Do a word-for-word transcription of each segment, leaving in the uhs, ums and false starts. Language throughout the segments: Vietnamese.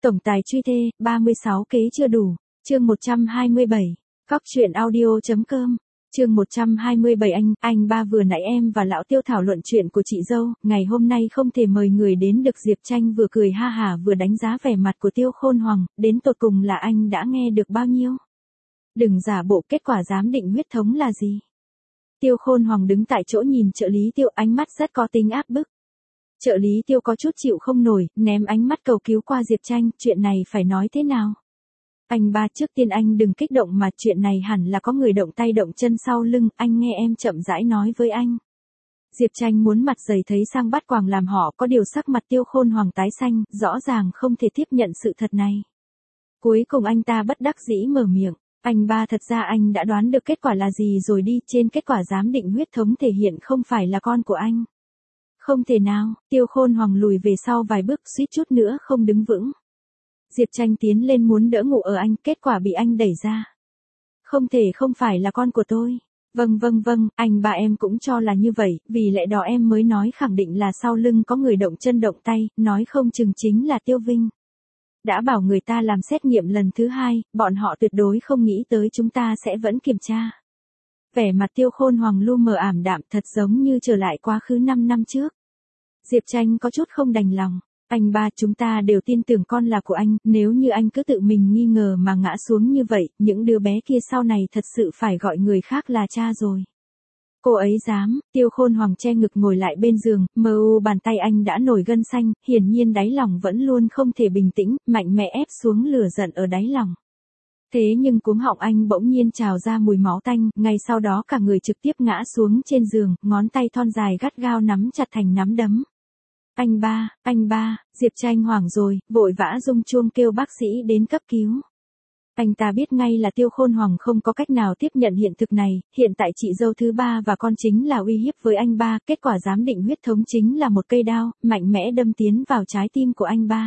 Tổng tài truy thê, ba mươi sáu kế chưa đủ. Chương một trăm hai mươi bảy. Cóc truyện audio.com. Chương một trăm hai mươi bảy. Anh, anh ba vừa nãy em và lão Tiêu thảo luận chuyện của chị dâu, ngày hôm nay không thể mời người đến được. Diệp Tranh vừa cười ha hả vừa đánh giá vẻ mặt của Tiêu Khôn Hoàng, đến tột cùng là anh đã nghe được bao nhiêu? Đừng giả bộ, kết quả giám định huyết thống là gì? Tiêu Khôn Hoàng đứng tại chỗ nhìn trợ lý Tiêu, ánh mắt rất có tính áp bức. Trợ lý Tiêu có chút chịu không nổi, ném ánh mắt cầu cứu qua Diệp Tranh, chuyện này phải nói thế nào? Anh ba, trước tiên anh đừng kích động mà, chuyện này hẳn là có người động tay động chân sau lưng, anh nghe em chậm rãi nói với anh. Diệp Tranh muốn mặt dày thấy sang bắt quàng làm họ, có điều sắc mặt Tiêu Khôn Hoàng tái xanh, rõ ràng không thể tiếp nhận sự thật này. Cuối cùng anh ta bất đắc dĩ mở miệng, anh ba, thật ra anh đã đoán được kết quả là gì rồi đi, trên kết quả giám định huyết thống thể hiện không phải là con của anh. Không thể nào, Tiêu Khôn Hoàng lùi về sau vài bước, suýt chút nữa không đứng vững. Diệp Tranh tiến lên muốn đỡ ngủ ở anh, kết quả bị anh đẩy ra. Không thể không phải là con của tôi. Vâng vâng vâng, anh ba em cũng cho là như vậy, vì lẽ đó em mới nói khẳng định là sau lưng có người động chân động tay, nói không chừng chính là Tiêu Vinh. Đã bảo người ta làm xét nghiệm lần thứ hai, bọn họ tuyệt đối không nghĩ tới chúng ta sẽ vẫn kiểm tra. Vẻ mặt Tiêu Khôn Hoàng lu mờ ảm đạm, thật giống như trở lại quá khứ năm năm trước. Diệp Tranh có chút không đành lòng. Anh ba, chúng ta đều tin tưởng con là của anh, nếu như anh cứ tự mình nghi ngờ mà ngã xuống như vậy, những đứa bé kia sau này thật sự phải gọi người khác là cha rồi. Cô ấy dám, Tiêu Khôn Hoàng che ngực ngồi lại bên giường, mờ u bàn tay anh đã nổi gân xanh, hiển nhiên đáy lòng vẫn luôn không thể bình tĩnh, mạnh mẽ ép xuống lửa giận ở đáy lòng. Thế nhưng cuống họng anh bỗng nhiên trào ra mùi máu tanh, ngay sau đó cả người trực tiếp ngã xuống trên giường, ngón tay thon dài gắt gao nắm chặt thành nắm đấm. Anh ba, anh ba, Diệp Tranh hoảng rồi, vội vã rung chuông kêu bác sĩ đến cấp cứu. Anh ta biết ngay là Tiêu Khôn Hoàng không có cách nào tiếp nhận hiện thực này, hiện tại chị dâu thứ ba và con chính là uy hiếp với anh ba, kết quả giám định huyết thống chính là một cây đao, mạnh mẽ đâm tiến vào trái tim của anh ba.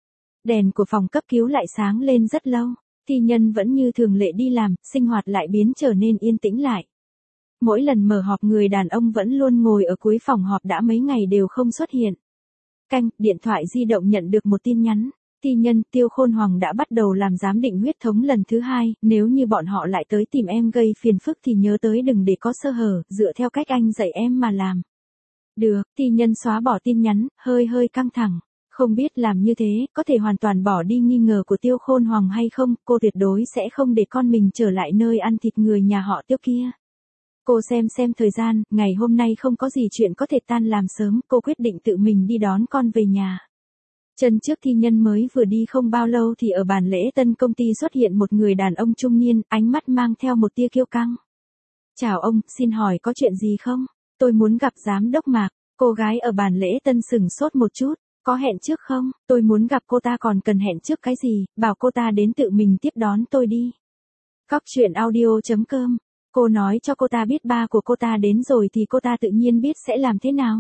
Đèn của phòng cấp cứu lại sáng lên rất lâu, thi nhân vẫn như thường lệ đi làm, sinh hoạt lại biến trở nên yên tĩnh lại. Mỗi lần mở họp người đàn ông vẫn luôn ngồi ở cuối phòng họp đã mấy ngày đều không xuất hiện. Canh, điện thoại di động nhận được một tin nhắn. Thi nhân, Tiêu Khôn Hoàng đã bắt đầu làm giám định huyết thống lần thứ hai, nếu như bọn họ lại tới tìm em gây phiền phức thì nhớ tới đừng để có sơ hở, dựa theo cách anh dạy em mà làm. Được, thi nhân xóa bỏ tin nhắn, hơi hơi căng thẳng. Không biết làm như thế, có thể hoàn toàn bỏ đi nghi ngờ của Tiêu Khôn Hoàng hay không, cô tuyệt đối sẽ không để con mình trở lại nơi ăn thịt người nhà họ Tiêu kia. Cô xem xem thời gian, ngày hôm nay không có gì chuyện có thể tan làm sớm, cô quyết định tự mình đi đón con về nhà. Chân trước thi nhân mới vừa đi không bao lâu thì ở bàn lễ tân công ty xuất hiện một người đàn ông trung niên, ánh mắt mang theo một tia kiêu căng. Chào ông, xin hỏi có chuyện gì không? Tôi muốn gặp giám đốc Mạc. Cô gái ở bàn lễ tân sửng sốt một chút. Có hẹn trước không? Tôi muốn gặp cô ta, còn cần hẹn trước cái gì? Bảo cô ta đến tự mình tiếp đón tôi đi. Cóc truyện audio.com. Cô nói cho cô ta biết ba của cô ta đến rồi thì cô ta tự nhiên biết sẽ làm thế nào.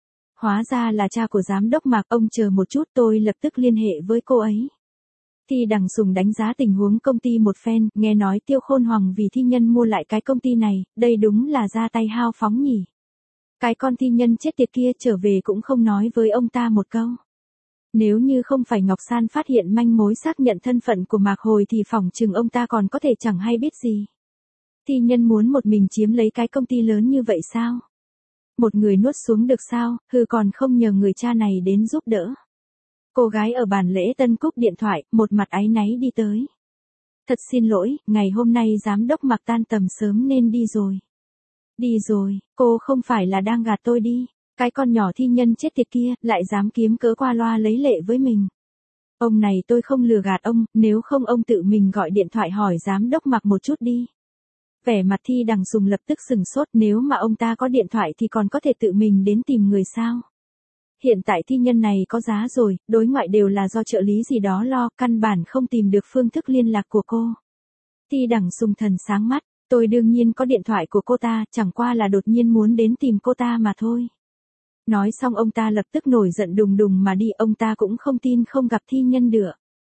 Hóa ra là cha của giám đốc Mạc, ông chờ một chút, tôi lập tức liên hệ với cô ấy. Thi Đằng Sùng đánh giá tình huống công ty một phen, nghe nói Tiêu Khôn Hoàng vì thi nhân mua lại cái công ty này, đây đúng là ra tay hao phóng nhỉ. Cái con thi nhân chết tiệt kia trở về cũng không nói với ông ta một câu. Nếu như không phải Ngọc San phát hiện manh mối xác nhận thân phận của Mạc Hồi thì phỏng chừng ông ta còn có thể chẳng hay biết gì. Thi nhân muốn một mình chiếm lấy cái công ty lớn như vậy sao? Một người nuốt xuống được sao, hừ, còn không nhờ người cha này đến giúp đỡ. Cô gái ở bàn lễ tân cúp điện thoại, một mặt áy náy đi tới. Thật xin lỗi, ngày hôm nay giám đốc Mạc tan tầm sớm nên đi rồi. Đi rồi, cô không phải là đang gạt tôi đi. Cái con nhỏ thi nhân chết tiệt kia, lại dám kiếm cớ qua loa lấy lệ với mình. Ông này tôi không lừa gạt ông, nếu không ông tự mình gọi điện thoại hỏi giám đốc Mạc một chút đi. Vẻ mặt Thi Đằng Sùng lập tức sừng sốt, nếu mà ông ta có điện thoại thì còn có thể tự mình đến tìm người sao. Hiện tại thi nhân này có giá rồi, đối ngoại đều là do trợ lý gì đó lo, căn bản không tìm được phương thức liên lạc của cô. Thi Đằng Sùng thần sáng mắt, tôi đương nhiên có điện thoại của cô ta, chẳng qua là đột nhiên muốn đến tìm cô ta mà thôi. Nói xong ông ta lập tức nổi giận đùng đùng mà đi, ông ta cũng không tin không gặp thi nhân được.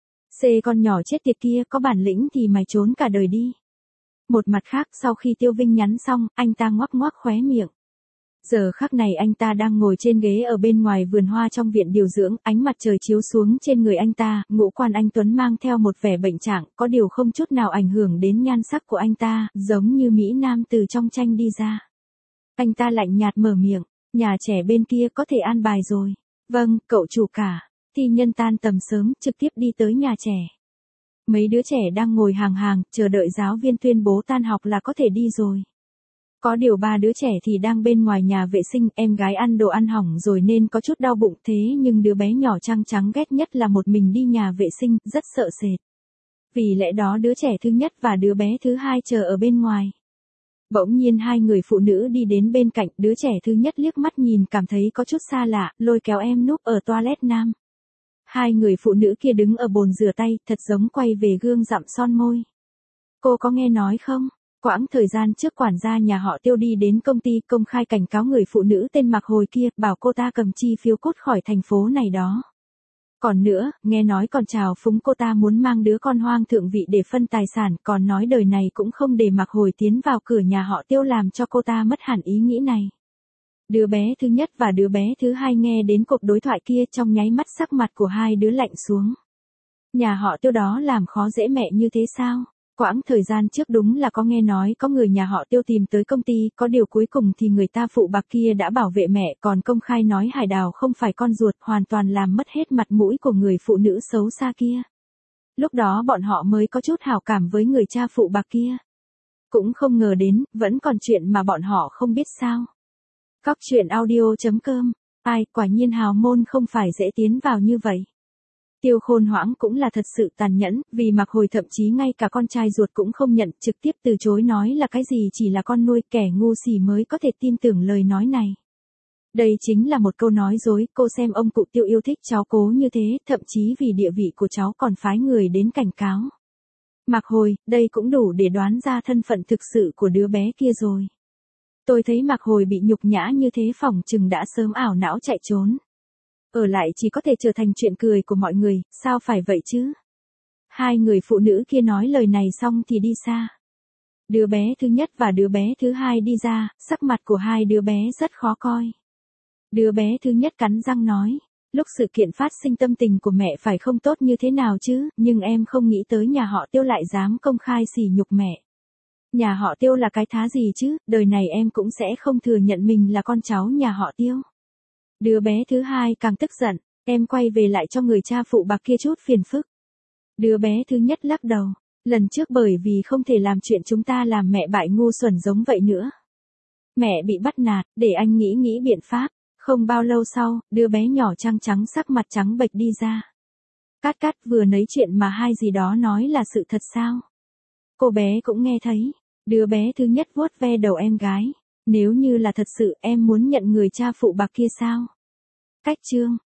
Xê con nhỏ chết tiệt kia, có bản lĩnh thì mày trốn cả đời đi. Một mặt khác, sau khi Tiêu Vinh nhắn xong, anh ta ngoắc ngoắc khóe miệng. Giờ khắc này anh ta đang ngồi trên ghế ở bên ngoài vườn hoa trong viện điều dưỡng, ánh mặt trời chiếu xuống trên người anh ta, ngũ quan anh Tuấn mang theo một vẻ bệnh trạng, có điều không chút nào ảnh hưởng đến nhan sắc của anh ta, giống như Mỹ Nam từ trong tranh đi ra. Anh ta lạnh nhạt mở miệng, nhà trẻ bên kia có thể an bài rồi. Vâng, cậu chủ cả. Thi nhân tan tầm sớm, trực tiếp đi tới nhà trẻ. Mấy đứa trẻ đang ngồi hàng hàng, chờ đợi giáo viên tuyên bố tan học là có thể đi rồi. Có điều ba đứa trẻ thì đang bên ngoài nhà vệ sinh, em gái ăn đồ ăn hỏng rồi nên có chút đau bụng, thế nhưng đứa bé nhỏ trăng trắng ghét nhất là một mình đi nhà vệ sinh, rất sợ sệt. Vì lẽ đó đứa trẻ thứ nhất và đứa bé thứ hai chờ ở bên ngoài. Bỗng nhiên hai người phụ nữ đi đến bên cạnh, đứa trẻ thứ nhất liếc mắt nhìn cảm thấy có chút xa lạ, lôi kéo em núp ở toilet nam. Hai người phụ nữ kia đứng ở bồn rửa tay, thật giống quay về gương dặm son môi. Cô có nghe nói không? Quãng thời gian trước quản gia nhà họ Tiêu đi đến công ty công khai cảnh cáo người phụ nữ tên Mạc Hồi kia, bảo cô ta cầm chi phiếu cút khỏi thành phố này đó. Còn nữa, nghe nói còn chào phúng cô ta muốn mang đứa con hoang thượng vị để phân tài sản, còn nói đời này cũng không để Mạc Hồi tiến vào cửa nhà họ Tiêu, làm cho cô ta mất hẳn ý nghĩ này. Đứa bé thứ nhất và đứa bé thứ hai nghe đến cuộc đối thoại kia, trong nháy mắt sắc mặt của hai đứa lạnh xuống. Nhà họ Tiêu đó làm khó dễ mẹ như thế sao? Quãng thời gian trước đúng là có nghe nói có người nhà họ Tiêu tìm tới công ty, có điều cuối cùng thì người ta phụ bạc kia đã bảo vệ mẹ, còn công khai nói Hải Đào không phải con ruột, hoàn toàn làm mất hết mặt mũi của người phụ nữ xấu xa kia. Lúc đó bọn họ mới có chút hảo cảm với người cha phụ bạc kia. Cũng không ngờ đến, vẫn còn chuyện mà bọn họ không biết sao. Cóc truyện audio chấm com. Ai, quả nhiên hào môn không phải dễ tiến vào như vậy. Tiêu Khôn Hoảng cũng là thật sự tàn nhẫn, vì Mạc Hồi thậm chí ngay cả con trai ruột cũng không nhận, trực tiếp từ chối nói là cái gì chỉ là con nuôi, kẻ ngu xỉ mới có thể tin tưởng lời nói này. Đây chính là một câu nói dối, cô xem ông cụ Tiêu yêu thích cháu cố như thế, thậm chí vì địa vị của cháu còn phái người đến cảnh cáo. Mạc Hồi, đây cũng đủ để đoán ra thân phận thực sự của đứa bé kia rồi. Tôi thấy Mạc Hồi bị nhục nhã như thế phỏng chừng đã sớm ảo não chạy trốn. Ở lại chỉ có thể trở thành chuyện cười của mọi người, sao phải vậy chứ? Hai người phụ nữ kia nói lời này xong thì đi xa. Đứa bé thứ nhất và đứa bé thứ hai đi ra, sắc mặt của hai đứa bé rất khó coi. Đứa bé thứ nhất cắn răng nói, lúc sự kiện phát sinh tâm tình của mẹ phải không tốt như thế nào chứ, nhưng em không nghĩ tới nhà họ Tiêu lại dám công khai sỉ nhục mẹ. Nhà họ Tiêu là cái thá gì chứ, đời này em cũng sẽ không thừa nhận mình là con cháu nhà họ Tiêu. Đứa bé thứ hai càng tức giận, em quay về lại cho người cha phụ bạc kia chút phiền phức. Đứa bé thứ nhất lắc đầu, lần trước bởi vì không thể làm chuyện chúng ta làm mẹ bại ngu xuẩn giống vậy nữa. Mẹ bị bắt nạt, để anh nghĩ nghĩ biện pháp. Không bao lâu sau, đứa bé nhỏ trăng trắng sắc mặt trắng bệch đi ra. Cát Cát, vừa nấy chuyện mà hai gì đó nói là sự thật sao? Cô bé cũng nghe thấy. Đứa bé thứ nhất vuốt ve đầu em gái. Nếu như là thật sự, em muốn nhận người cha phụ bạc kia sao? Cách chương.